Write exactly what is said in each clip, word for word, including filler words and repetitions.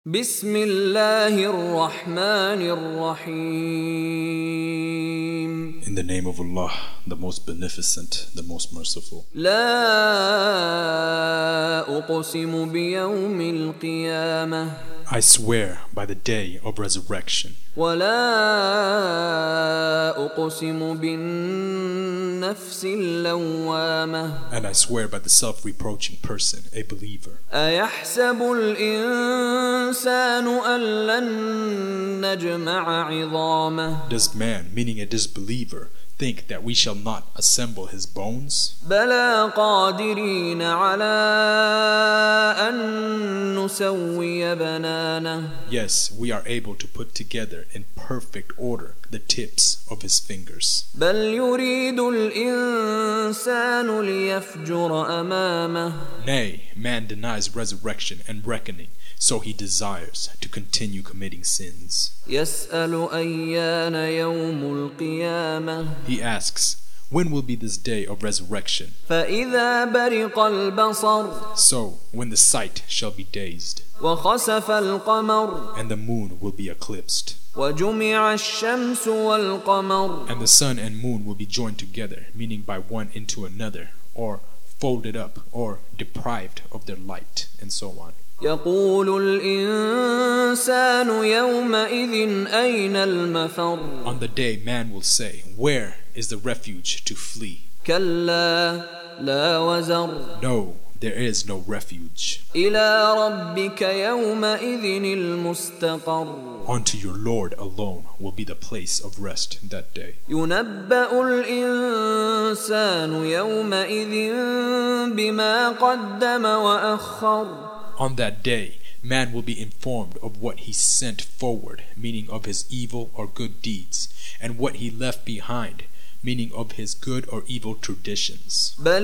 بسم الله الرحمن الرحيم. In the name of Allah, the most beneficent, the most merciful. لا أقسم بيوم القيامة I swear by the day of resurrection, ولا أقسم بالنفس اللوامة and I swear by the self-reproaching person, a believer. أيحسب الإنسان أن لن نجمع عظامه Does man, meaning a disbeliever, think that we shall not assemble his bones? بلى قادرين على أن نسوي بنانه Yes, we are able to put together in perfect order the tips of his fingers. بل يريد الإنسان ليفجر أمامه Nay, man denies resurrection and reckoning, so he desires to continue committing sins. يسأل أيان يوم القيامة He asks, when will be this day of resurrection? فإذا برق البصر So, when the sight shall be dazed, وخسف القمر and the moon will be eclipsed, وجمع الشمس والقمر and the sun and moon will be joined together, meaning by one into another, or folded up, or deprived of their light, and so on. يقول الإنسان يومئذ أين المفر On the day man will say, where is the refuge to flee? كلا لا وزر No, there is no refuge. إلى ربك يومئذ المستقر Unto your Lord alone will be the place of rest that day. ينبأ الإنسان يومئذ بما قدم وأخر On that day, man will be informed of what he sent forward, meaning of his evil or good deeds, and what he left behind, meaning of his good or evil traditions. بل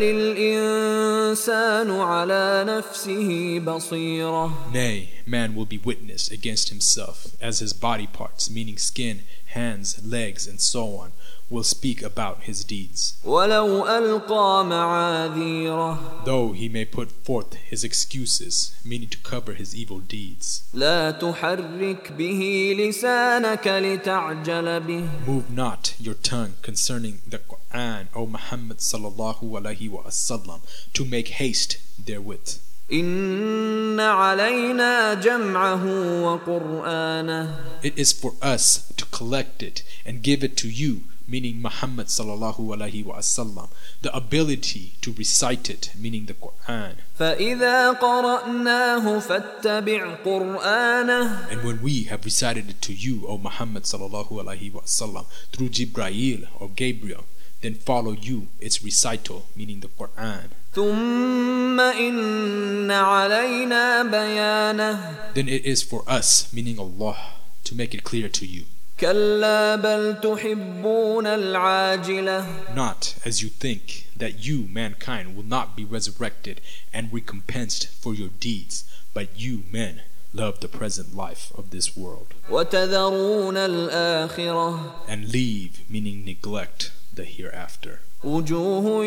الإنسان على نفسه بصيرة Nay, man will be witness against himself, as his body parts, meaning skin, hands, legs, and so on, will speak about his deeds. ولو ألقى معاذيره Though he may put forth his excuses, meaning to cover his evil deeds. لا تحرك به لسانك لتعجل به Move not your tongue concerning the Quran, O Muhammad sallallahu alaihi wasallam, to make haste therewith. إن علينا جمعه وقرآنه It is for us to collect it and give it to you, meaning Muhammad sallallahu alaihi wasallam, the ability to recite it, meaning the Quran. فإذا قرأناه فاتبع قرآنه And when we have recited it to you, O Muhammad sallallahu alaihi wasallam, through Jibreel or Gabriel, then follow you its recital, meaning the Quran. ثم إن علينا بيانه Then it is for us, meaning Allah, to make it clear to you. كلا بل تحبون العاجلة Not as you think that you, mankind, will not be resurrected and recompensed for your deeds, but you, men, love the present life of this world, وتذرون الآخرة and leave, meaning neglect, the hereafter. وجوه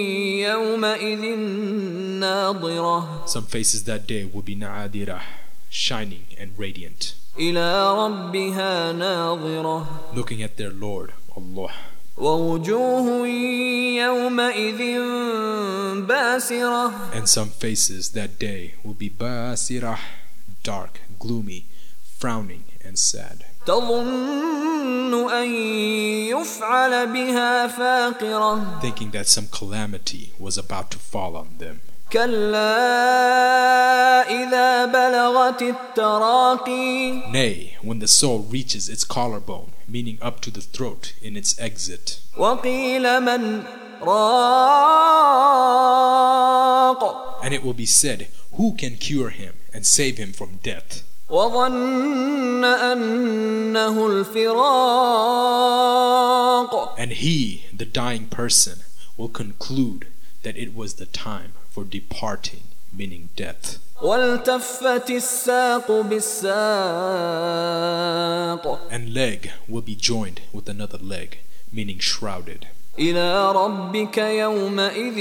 يومئذ ناظرة Some faces that day will be na'adirah, shining and radiant, إلى ربها ناظرة looking at their Lord, Allah. ووجوه يومئذ باسرة And some faces that day will be basirah, dark, gloomy, frowning and sad, تظن أن يفعل بها فاقرة thinking that some calamity was about to fall on them. كلا إذا بلغت التراقي Nay, when the soul reaches its collarbone, meaning up to the throat in its exit, وقيل من راق and it will be said, who can cure him and save him from death? وظن أنه الفراق And he, the dying person, will conclude that it was the time for departing, meaning death. والتفت الساق بالساق And leg will be joined with another leg, meaning shrouded. إلى ربك يومئذ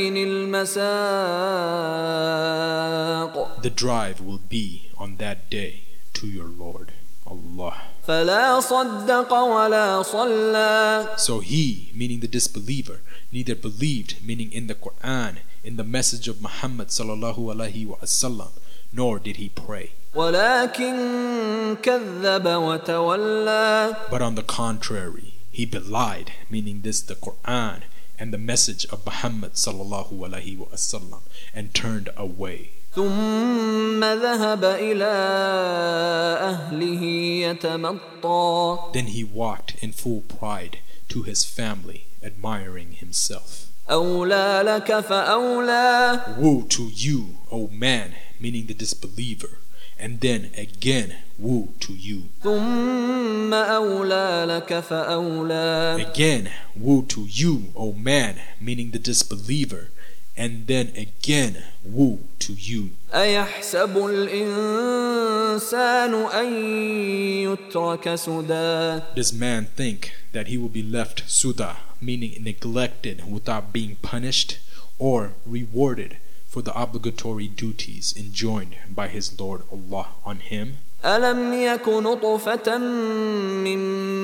المساق The drive will be on that day to to your Lord, Allah. فلا صدق ولا صلى. So he, meaning the disbeliever, neither believed, meaning in the Quran, in the message of Muhammad sallallahu alaihi wasallam, nor did he pray. ولكن كذب وتولى. But on the contrary, he belied, meaning this the Quran and the message of Muhammad sallallahu alaihi wasallam, and turned away. ثم ذهب إلى أهله يتمطى. Then he walked in full pride to his family, admiring himself. أولى لك فأولى. Woe to you, O man, meaning the disbeliever, and then again woe to you. ثم أولى لك فأولى. Again woe to you, O man, meaning the disbeliever, and then again woe to you. أيحسب الإنسان أن يترك سدى. Does man think that he will be left suda, meaning neglected without being punished or rewarded for the obligatory duties enjoined by his Lord Allah on him? ألم يك نطفة من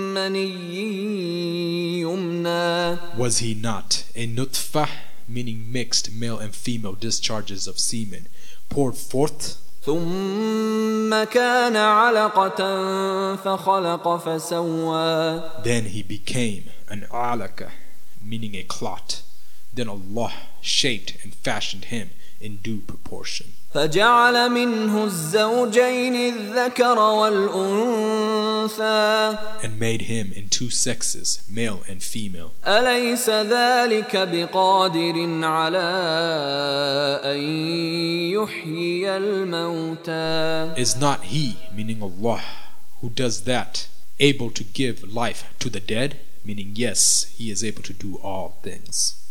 مني يمنى. Was he not a nutfah, meaning mixed male and female discharges of semen, poured forth? ثم كان علقة فخلق فسوى. Then he became an alaka, meaning a clot. Then Allah shaped and fashioned him in due proportion. فجعل منه الزوجين الذكر والأنثى. And made him in two sexes, male and female. أليس ذلك بقادر على أن يحيي الموتى. Is not he, meaning Allah, who does that, able to give life to the dead? Meaning yes, he is able to do all things.